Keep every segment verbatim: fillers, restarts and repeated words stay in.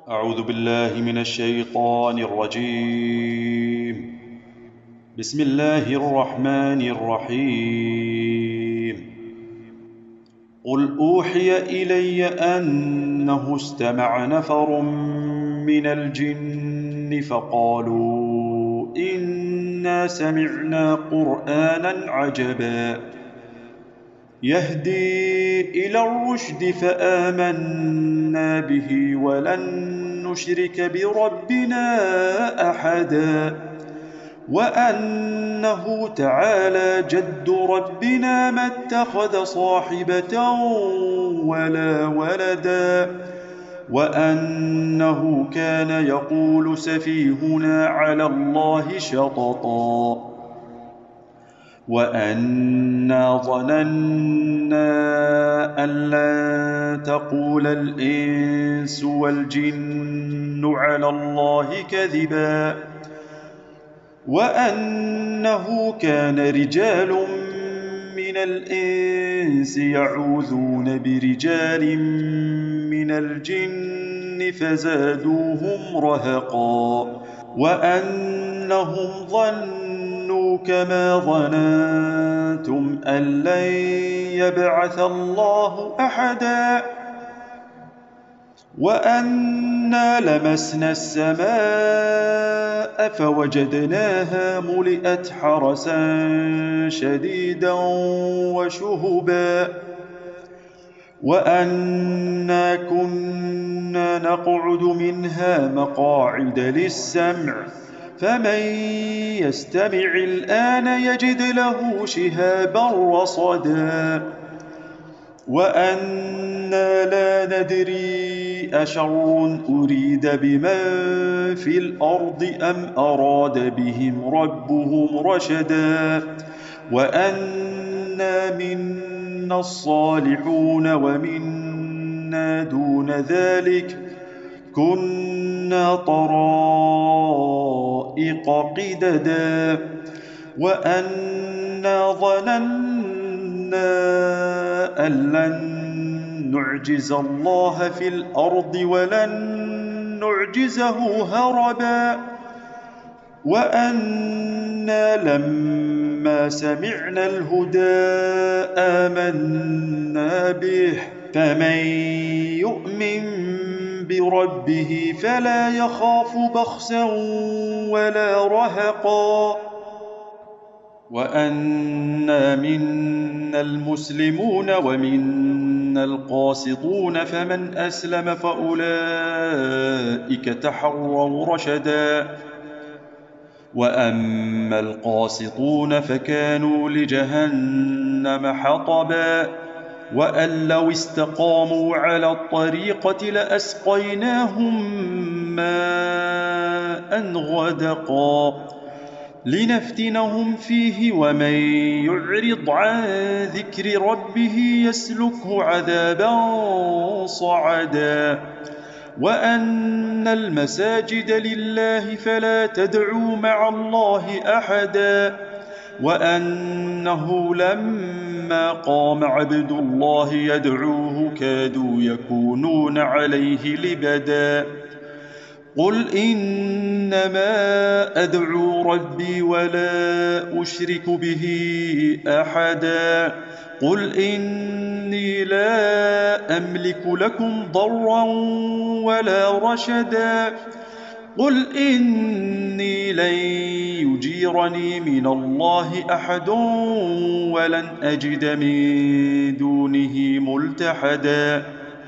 أعوذ بالله من الشيطان الرجيم. بسم الله الرحمن الرحيم. قل أوحي إلي أنه استمع نفر من الجن فقالوا إنا سمعنا قرآنا عجبا يهدي إلى الرشد فآمنا به ولن نشرك بربنا أحدا وأنه تعالى جد ربنا ما اتخذ صاحبة ولا ولدا وأنه كان يقول سفيهنا على الله شططا وأنا ظننا أن لن تقول الإنس والجن على الله كذبا وأنه كان رجال من الإنس يعوذون برجال من الجن فزادوهم رهقا وأنهم ظنوا كما ظننتم أن لن يبعث الله أحدا وأنا لمسنا السماء فوجدناها ملئت حرسا شديدا وشهبا وأنا كنا نقعد منها مقاعد للسمع فمن يستمع الآن يجد له شهابا رصدا وأنا لا ندري أشر أريد بمن في الأرض أم أراد بهم ربهم رشدا وأنا منا الصالحون ومنا دون ذلك كنا طرائق قددا وأنا ظننا أن لن نعجز الله في الأرض ولن نعجزه هربا وأنا لما سمعنا الهدى آمنا به فمن يؤمن بربه فلا يخاف بخسا ولا رهقا وأنا منا المسلمون ومنا القاسطون فمن أسلم فأولئك تحروا رشدا وأما القاسطون فكانوا لجهنم حطبا وأن لو استقاموا على الطريقة لأسقيناهم ماء غدقا لنفتنهم فيه ومن يعرض عن ذكر ربه يسلكه عذابا صعدا وأن المساجد لله فلا تدعوا مع الله أحدا وأنه لما قام عبد الله يدعوه كادوا يكونون عليه لبدا قل إنما أدعو ربي ولا أشرك به أحدا قل إني لا أملك لكم ضرا ولا رشدا قل إني لن يجيرني من الله أحد ولن أجد من دونه ملتحدا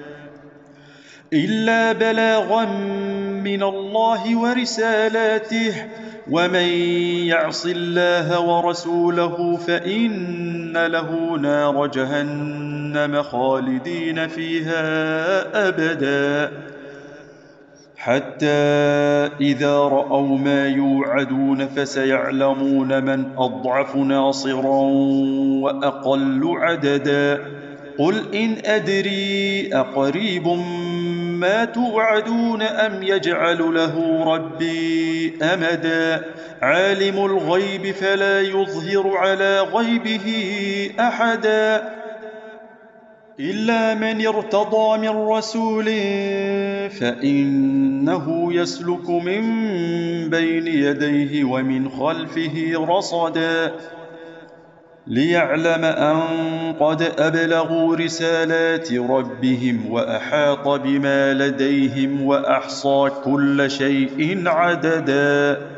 إلا بلاغا من الله ورسالاته ومن يعص الله ورسوله فإن له نار جهنم خالدين فيها أبدا حتى إذا رأوا ما يوعدون فسيعلمون من أضعف ناصرا وأقل عددا قل إن أدري أقريب ما توعدون أم يجعل له ربي أمدا عالم الغيب فلا يظهر على غيبه أحدا إلا من ارتضى من رسول فإنه يسلك من بين يديه ومن خلفه رصدا ليعلم أن قد أبلغوا رسالات ربهم وأحاط بما لديهم وأحصى كل شيء عددا